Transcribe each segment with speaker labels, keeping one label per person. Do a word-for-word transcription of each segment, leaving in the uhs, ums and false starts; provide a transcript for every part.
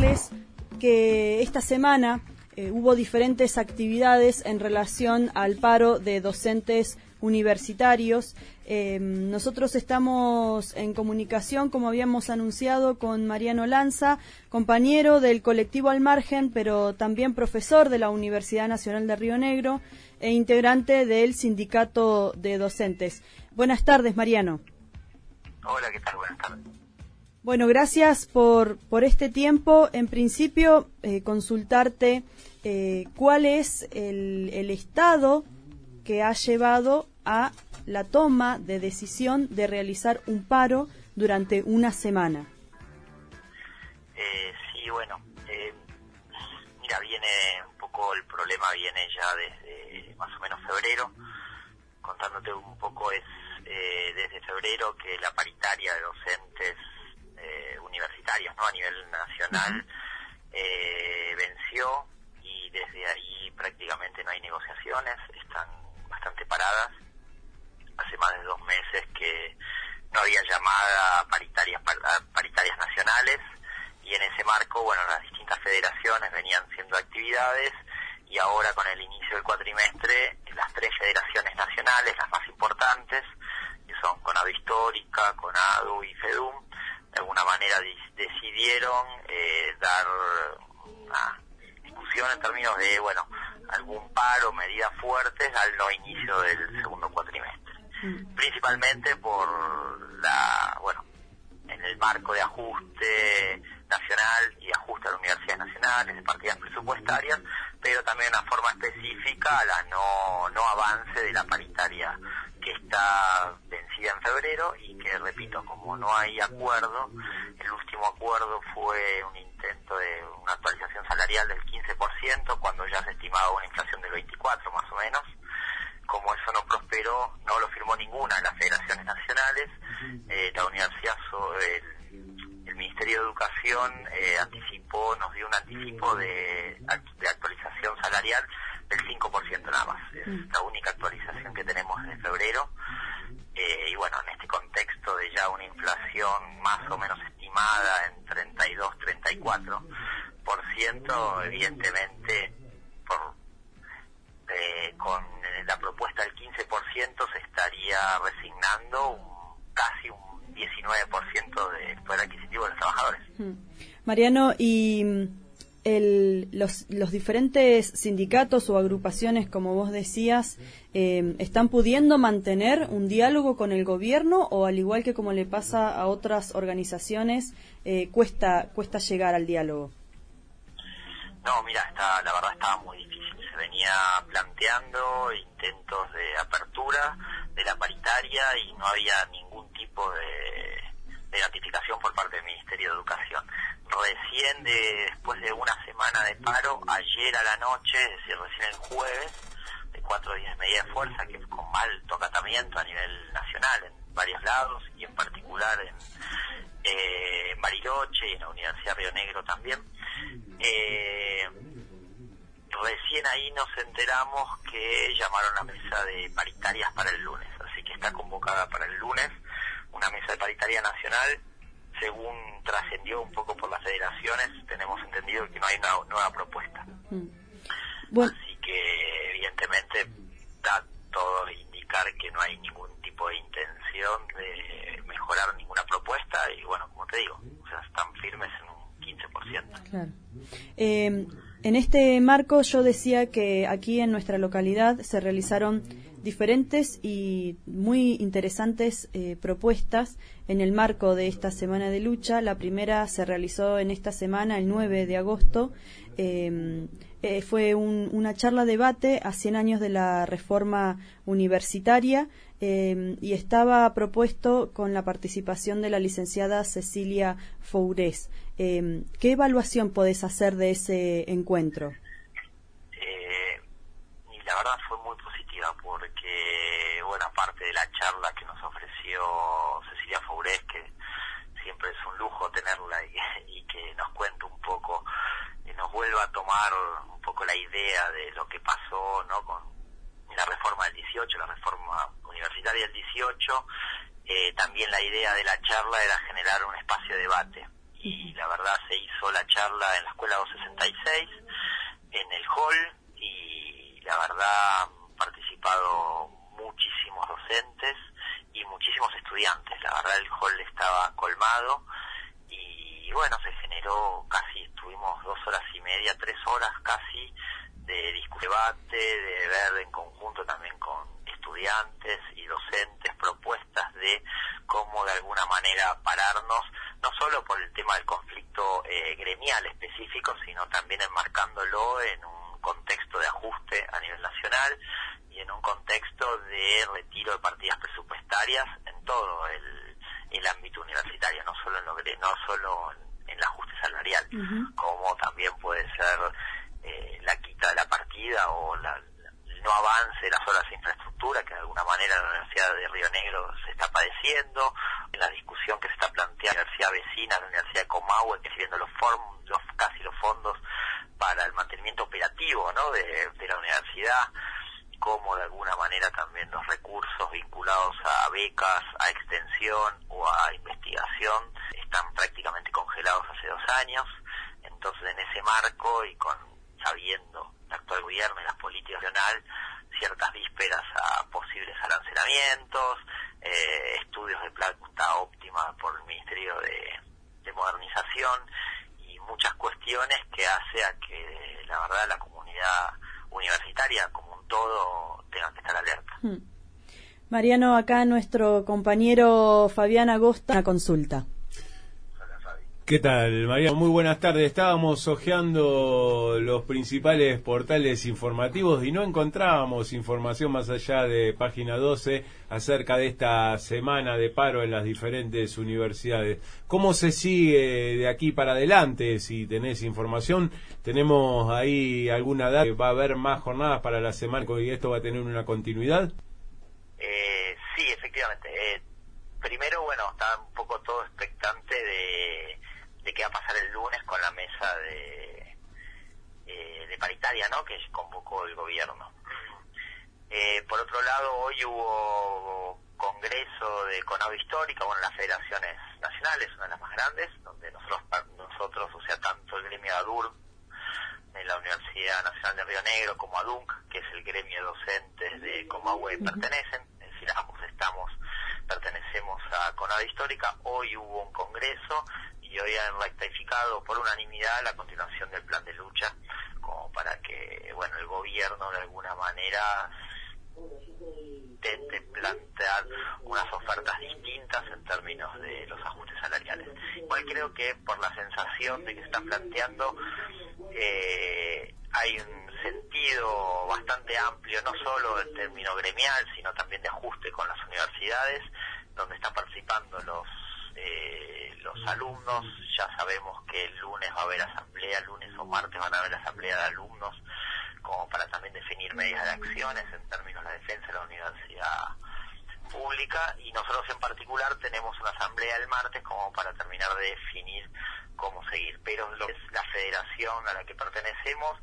Speaker 1: contarles que esta semana eh, hubo diferentes actividades en relación al paro de docentes universitarios. Eh, nosotros estamos en comunicación, como habíamos anunciado, con Mariano Lanza, compañero del colectivo Al Margen, pero también profesor de la Universidad Nacional de Río Negro e integrante del sindicato de docentes. Buenas tardes, Mariano.
Speaker 2: Hola, ¿qué tal? Buenas tardes.
Speaker 1: Bueno, gracias por, por este tiempo. En principio, eh, consultarte eh, cuál es el, el estado que ha llevado a la toma de decisión de realizar un paro durante una semana.
Speaker 2: Eh, sí, bueno, eh, mira, viene un poco, el problema viene ya desde más o menos febrero. Contándote un poco, es eh, desde febrero que la paritaria de docentes eh, universitarios, ¿no?, a nivel nacional eh, venció, y desde ahí prácticamente no hay negociaciones, están bastante paradas. Hace más de dos meses que no había llamada a paritarias, a paritarias nacionales, y en ese marco, bueno, las distintas federaciones venían haciendo actividades, y ahora con el inicio del cuatrimestre, las tres federaciones nacionales, las más importantes, que son CONADU Histórica, CONADU y FEDUM, de alguna manera decidieron eh, dar una discusión en términos de, bueno, algún paro, medidas fuertes al no inicio del segundo cuatrimestre. Mm. Principalmente por la, bueno, en el marco de ajuste nacional y ajuste a las universidades nacionales, de partidas presupuestarias, pero también de una forma específica a la no, no avance de la paritaria que está vencida en febrero, y que, repito, como no hay acuerdo, el último acuerdo fue un intento de una actualización salarial del quince por ciento, cuando ya se estimaba una inflación del veinticuatro por ciento más o menos. Como eso no prosperó, no lo firmó ninguna de las federaciones nacionales, eh, la universidad, sobre el, el Ministerio de Educación eh, anticipó, nos dio un anticipo de, de actualización salarial del cinco por ciento nada más. Es la única actualización que tenemos desde febrero, eh, y bueno, en este contexto de ya una inflación más o menos estimada en treinta y dos, treinta y cuatro por ciento, evidentemente, por eh, con la propuesta del quince por ciento se estaría resignando un, casi un diecinueve por ciento del poder adquisitivo de los trabajadores.
Speaker 1: Mariano, y el, los, los diferentes sindicatos o agrupaciones, como vos decías, eh, ¿están pudiendo mantener un diálogo con el gobierno, o al igual que como le pasa a otras organizaciones, eh, cuesta cuesta llegar al diálogo?
Speaker 2: No, mira, está, la verdad estaba muy difícil. Se venía planteando intentos de apertura de la paritaria y no había ningún tipo de, de notificación por parte del Ministerio de Educación. Recién, de, después de una semana de paro, ayer a la noche, es decir, recién el jueves, de cuatro días de medida de fuerza, que con alto acatamiento a nivel nacional en varios lados, y en particular en, eh, en Bariloche y en la Universidad Río Negro también, eh, recién ahí nos enteramos que llamaron a mesa de paritarias para el lunes, así que está convocada para el lunes una mesa de paritaria nacional. Según trascendió un poco por las federaciones, tenemos entendido que no hay una nueva propuesta. Mm. Bueno. Así que evidentemente da todo a indicar que no hay ningún tipo de intención de mejorar ninguna propuesta, y bueno, como te digo, o sea, están firmes en un quince por ciento.
Speaker 1: Claro. Eh, en este marco yo decía que aquí en nuestra localidad se realizaron diferentes y muy interesantes eh, propuestas en el marco de esta semana de lucha. La primera se realizó en esta semana, el nueve de agosto. Eh, eh, fue un, una charla debate a cien años de la reforma universitaria, eh, y estaba propuesto con la participación de la licenciada Cecilia Fourés. Eh, ¿Qué evaluación podés hacer de ese encuentro?
Speaker 2: Eh, y la verdad fue muy positiva, porque, bueno, aparte de la charla que nos ofreció Cecilia Fourés, que siempre es un lujo tenerla, y, y que nos cuente un poco, y nos vuelva a tomar un poco la idea de lo que pasó, ¿no?, con la reforma del dieciocho, la reforma universitaria del dieciocho. Eh, también la idea de la charla era generar un espacio de debate, y la verdad verdad se hizo la charla en la Escuela doscientos sesenta y seis, en el hall, y la verdad han participado muchísimos docentes y muchísimos estudiantes. La verdad el hall estaba colmado y bueno, se generó casi, estuvimos dos horas y media, tres horas casi de discusión, debate, de ver en conjunto también con estudiantes y docentes propuestas de cómo de alguna manera pararnos, no solo por el tema del conflicto eh, gremial específico, sino también enmarcándolo en un contexto de ajuste a nivel nacional y en un contexto de retiro de partidas presupuestarias en todo el, el ámbito universitario, no solo en lo no solo en, en el ajuste salarial, uh-huh. como también puede ser eh, la quita de la partida o la, el no avance de las obras de infraestructura que de alguna manera la Universidad de Río Negro se está padeciendo, en la discusión que se está planteando en la universidad vecina, la Universidad de Comahue, que sirviendo los, form, los casi los fondos para el mantenimiento operativo, ¿no? de, de la universidad, como de alguna manera también los recursos vinculados a becas, a extensión o a investigación están prácticamente congelados hace dos años. Entonces, en ese marco y con sabiendo el actual gobierno y las políticas nacionales, ciertas vísperas a posibles arancelamientos, eh, estudios de planta óptima por el Ministerio de, de Modernización y muchas cuestiones que hace a que la verdad la comunidad universitaria como un todo tenga que estar alerta.
Speaker 1: Hmm. Mariano, acá nuestro compañero Fabián Agosta, una consulta.
Speaker 3: ¿Qué tal, Mariano? Muy buenas tardes. Estábamos hojeando los principales portales informativos y no encontrábamos información más allá de página doce acerca de esta semana de paro en las diferentes universidades. ¿Cómo se sigue de aquí para adelante? Si tenés información, ¿tenemos ahí alguna data? ¿Va a haber más jornadas para la semana y esto va a tener una continuidad?
Speaker 2: Eh, sí, efectivamente. Eh, primero, bueno, está un poco todo expectante de... de qué va a pasar el lunes con la mesa de, eh, de paritaria, ¿no?, que convocó el gobierno. Eh, por otro lado, hoy hubo congreso de CONADO Histórica, bueno, las federaciones nacionales, una de las más grandes, donde nosotros, nosotros o sea, tanto el gremio de ADUR, de la Universidad Nacional de Río Negro, como ADUNC, que es el gremio de docentes de Comahue, pertenecen, es decir, ambos estamos, pertenecemos a CONADO Histórica. Hoy hubo un congreso y hoy han rectificado por unanimidad la continuación del plan de lucha, como para que, bueno, el gobierno de alguna manera intente plantear unas ofertas distintas en términos de los ajustes salariales. Igual creo que por la sensación de que se están planteando, eh, hay un sentido bastante amplio, no solo en términos gremial, sino también de ajuste con las universidades, donde están participando los Eh, los alumnos. Ya sabemos que el lunes va a haber asamblea, lunes o martes van a haber asamblea de alumnos, como para también definir medidas de acciones en términos de la defensa de la universidad pública, y nosotros en particular tenemos una asamblea el martes como para terminar de definir cómo seguir. Pero lo que es la federación a la que pertenecemos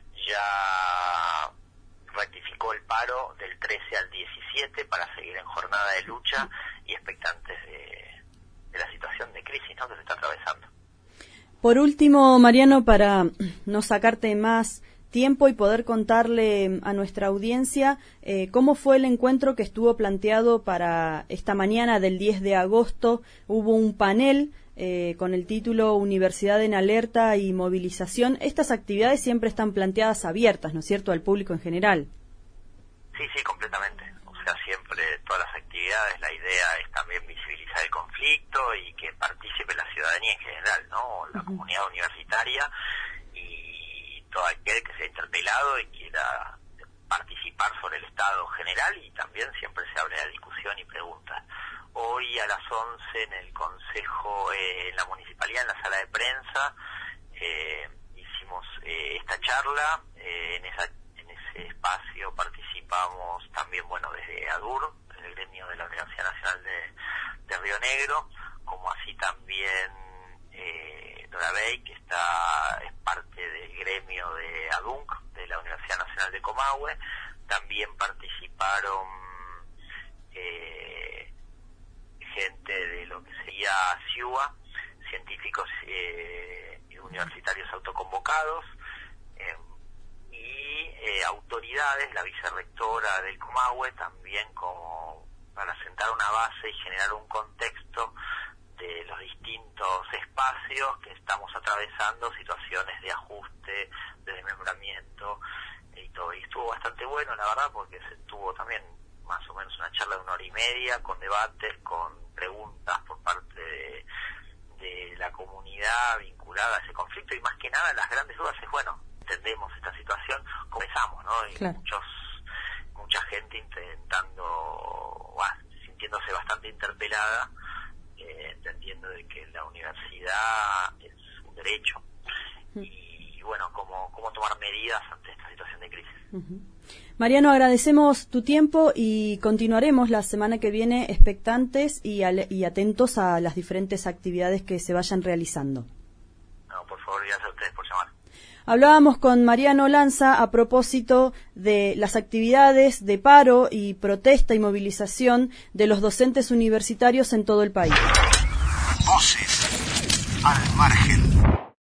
Speaker 2: ya rectificó el paro del trece al diecisiete para seguir en jornada de lucha y expectantes de de la situación de crisis, ¿no?, que se está atravesando.
Speaker 1: Por último, Mariano, para no sacarte más tiempo y poder contarle a nuestra audiencia eh, cómo fue el encuentro que estuvo planteado para esta mañana del diez de agosto. Hubo un panel eh, con el título Universidad en Alerta y Movilización. Estas actividades siempre están planteadas abiertas, ¿no es cierto?, al público en general.
Speaker 2: Sí, sí, completamente. O sea, siempre todas las actividades, la idea es también visibilizar el conflicto y que participe la ciudadanía en general, ¿no?, la uh-huh. comunidad universitaria y todo aquel que sea interpelado y quiera participar sobre el estado general, y también siempre se abre la discusión y preguntas. Hoy a las once en el Consejo, eh, en la Municipalidad, en la sala de prensa, eh, hicimos eh, esta charla, eh, en esa espacio participamos también, bueno, desde ADUR, el gremio de la Universidad Nacional de, de Río Negro, como así también eh, Dora Bey, que está es parte del gremio de ADUNC, de la Universidad Nacional de Comahue. También participaron eh, gente de lo que sería CIUA, científicos eh, universitarios autoconvocados eh, y eh, autoridades, la vicerrectora del Comahue, también como para sentar una base y generar un contexto de los distintos espacios que estamos atravesando, situaciones de ajuste, de desmembramiento y todo. Y estuvo bastante bueno, la verdad, porque se tuvo también más o menos una charla de una hora y media, con debates, con preguntas por parte de, de la comunidad vinculada a ese conflicto, y más que nada las grandes dudas es, bueno, entendemos esta situación, comenzamos, ¿no? Y claro. muchos, mucha gente intentando, bueno, sintiéndose bastante interpelada, eh, entendiendo de que la universidad es un derecho, uh-huh. y, y bueno, cómo, cómo tomar medidas ante esta situación de crisis.
Speaker 1: Uh-huh. Mariano, agradecemos tu tiempo y continuaremos la semana que viene expectantes y, al, y atentos a las diferentes actividades que se vayan realizando.
Speaker 2: No, por favor, gracias a ustedes por llamar.
Speaker 1: Hablábamos con Mariano Lanza a propósito de las actividades de paro y protesta y movilización de los docentes universitarios en todo el país.
Speaker 4: Voces al margen.